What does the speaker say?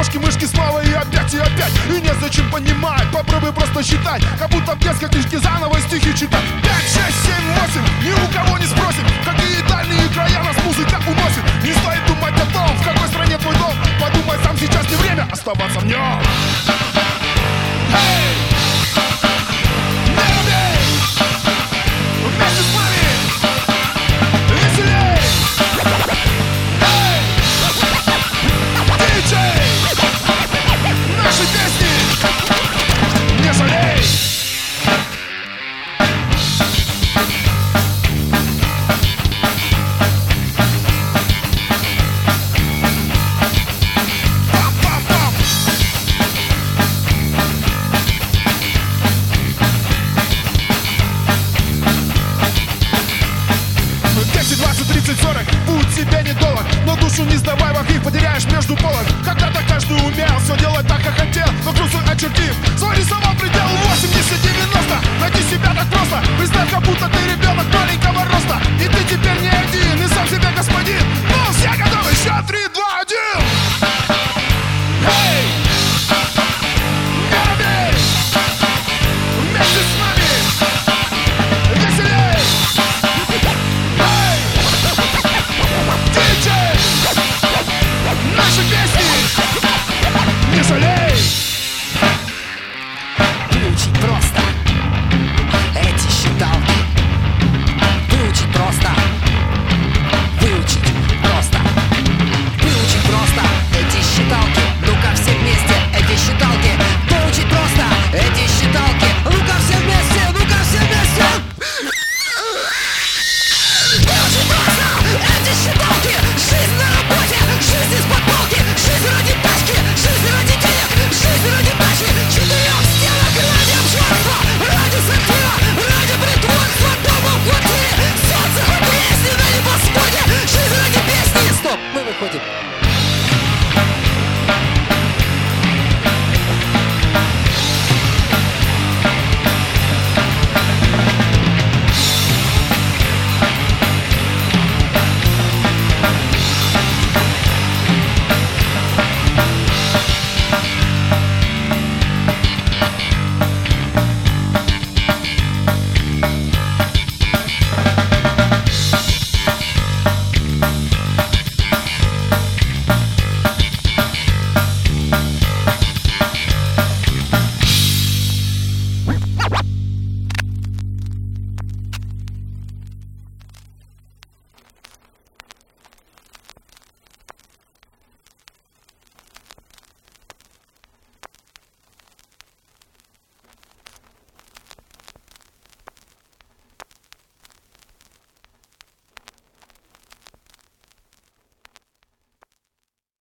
кошки-мышки снова и опять, и опять. И незачем понимать, попробуй просто считать, как будто в детской книжке заново стихи читать. 5, 6, 7, 8, ни у кого не спросим, какие дальние края нас музыка уносит. Не стоит думать о том, в какой стране твой дом. Подумай сам, сейчас не время оставаться в нем. Hey! Вместе с нами веселей! Эй! Диджей! Наши песни не жалей! Путь тебе недолг, но душу не сдавай, во их потеряешь между полок. Когда-то каждый умел все делать так, как хотел, но груз очертив свой рисовал предел 80-90. Найди себя так просто, представь, как будто ты ребенок маленького роста. И ты теперь не один, и сам себе господин. Ну, все готовы, счет 3, 2,